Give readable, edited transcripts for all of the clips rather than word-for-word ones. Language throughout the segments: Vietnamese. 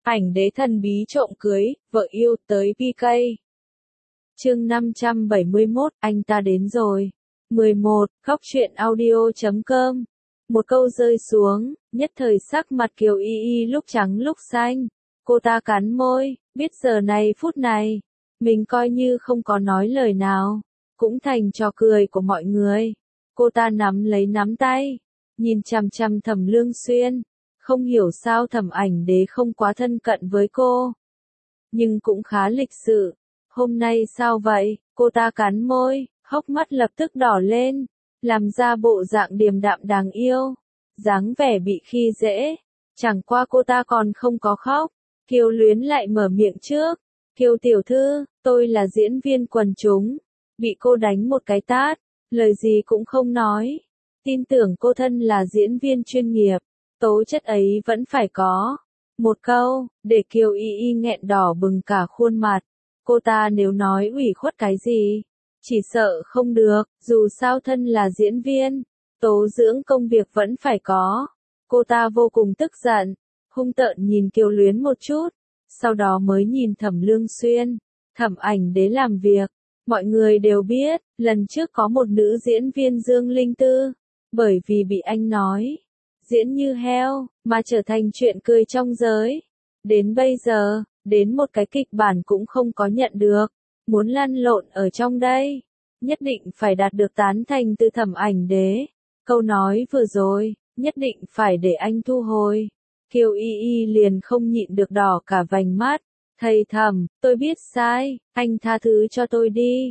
Ảnh đế thần bí trộm cưới, vợ yêu tới PK. Chương 571, anh ta đến rồi. 11, khóc chuyện audio.com. Một câu rơi xuống, nhất thời sắc mặt Kiều Y Y lúc trắng lúc xanh. Cô ta cắn môi, biết giờ này phút này, mình coi như không có nói lời nào, cũng thành trò cười của mọi người. Cô ta nắm lấy nắm tay, nhìn chằm chằm Thẩm Lương Xuyên. Không hiểu sao Thẩm Ảnh Đế không quá thân cận với cô, nhưng cũng khá lịch sự. Hôm nay sao vậy? Cô ta cắn môi, hốc mắt lập tức đỏ lên, làm ra bộ dạng điềm đạm đáng yêu, dáng vẻ bị khi dễ. Chẳng qua cô ta còn không có khóc. Kiều Luyến lại mở miệng trước. Kiều tiểu thư, tôi là diễn viên quần chúng. Bị cô đánh một cái tát, lời gì cũng không nói. Tin tưởng cô thân là diễn viên chuyên nghiệp, tố chất ấy vẫn phải có. Một câu, để Kiều Y Y nghẹn đỏ bừng cả khuôn mặt. Cô ta nếu nói ủy khuất cái gì, chỉ sợ không được, dù sao thân là diễn viên, tố dưỡng công việc vẫn phải có. Cô ta vô cùng tức giận, hung tợn nhìn Kiều Luyến một chút, sau đó mới nhìn Thẩm Lương Xuyên. Thẩm Ảnh Đế làm việc, mọi người đều biết, lần trước có một nữ diễn viên Dương Linh Tư, bởi vì bị anh nói diễn như heo, mà trở thành chuyện cười trong giới. Đến bây giờ, đến một cái kịch bản cũng không có nhận được, muốn lăn lộn ở trong đây, nhất định phải đạt được tán thành từ Thẩm Ảnh Đế. Câu nói vừa rồi, nhất định phải để anh thu hồi. Kiều Y Y liền không nhịn được đỏ cả vành mắt. Thầy Thẩm, tôi biết sai, anh tha thứ cho tôi đi.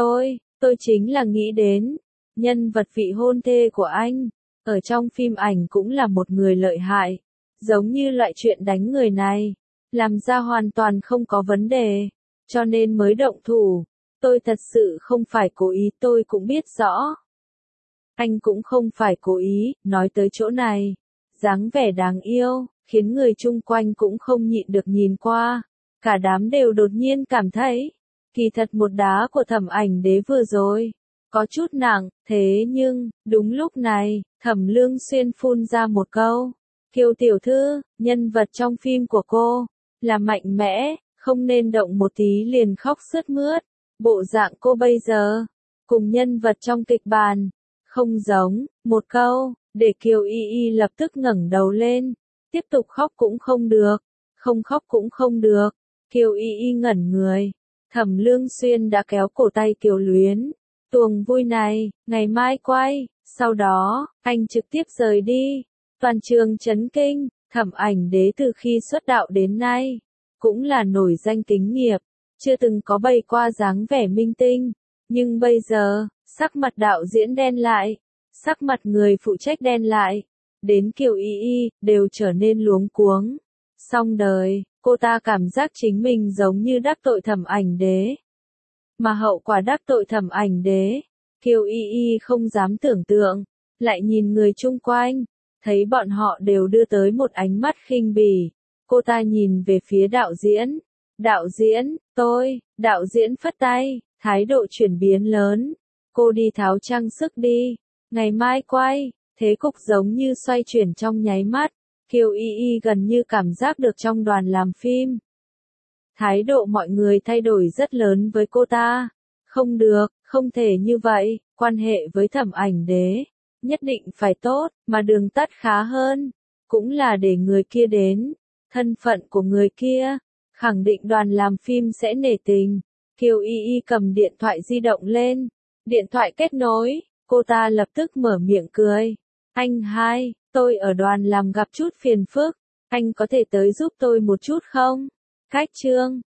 Tôi chính là nghĩ đến nhân vật vị hôn thê của anh, ở trong phim ảnh cũng là một người lợi hại, giống như loại chuyện đánh người này, làm ra hoàn toàn không có vấn đề, cho nên mới động thủ. Tôi thật sự không phải cố ý, tôi cũng biết rõ. Anh cũng không phải cố ý. Nói tới chỗ này, dáng vẻ đáng yêu, khiến người chung quanh cũng không nhịn được nhìn qua. Cả đám đều đột nhiên cảm thấy, kỳ thật một đá của Thẩm Ảnh Đế vừa rồi có chút nặng, thế nhưng, đúng lúc này, Thẩm Lương Xuyên phun ra một câu. Kiều tiểu thư, nhân vật trong phim của cô là mạnh mẽ, không nên động một tí liền khóc sướt mướt. Bộ dạng cô bây giờ, cùng nhân vật trong kịch bản, không giống. Một câu, để Kiều Y Y lập tức ngẩng đầu lên. Tiếp tục khóc cũng không được, không khóc cũng không được. Kiều Y Y ngẩn người. Thẩm Lương Xuyên đã kéo cổ tay Kiều Luyến. Tuồng vui này, ngày mai quay. Sau đó, anh trực tiếp rời đi. Toàn trường chấn kinh. Thẩm Ảnh Đế từ khi xuất đạo đến nay, cũng là nổi danh kính nghiệp, chưa từng có bày qua dáng vẻ minh tinh. Nhưng bây giờ, sắc mặt đạo diễn đen lại, sắc mặt người phụ trách đen lại, đến Kiều Y Y, đều trở nên luống cuống. Xong đời, cô ta cảm giác chính mình giống như đắc tội Thẩm Ảnh Đế. Mà hậu quả đắc tội Thẩm Ảnh Đế, Kiều Y Y không dám tưởng tượng, lại nhìn người chung quanh, thấy bọn họ đều đưa tới một ánh mắt khinh bỉ. Cô ta nhìn về phía đạo diễn. Đạo diễn, đạo diễn phất tay, thái độ chuyển biến lớn. Cô đi tháo trang sức đi, ngày mai quay. Thế cục giống như xoay chuyển trong nháy mắt. Kiều Y Y gần như cảm giác được trong đoàn làm phim, thái độ mọi người thay đổi rất lớn với cô ta. Không được, không thể như vậy, quan hệ với Thẩm Ảnh Đế nhất định phải tốt, mà đường tắt khá hơn, cũng là để người kia đến. Thân phận của người kia, khẳng định đoàn làm phim sẽ nể tình. Kiều Y Y cầm điện thoại di động lên, điện thoại kết nối, cô ta lập tức mở miệng cười. Anh hai, tôi ở đoàn làm gặp chút phiền phức, anh có thể tới giúp tôi một chút không? Khách trương,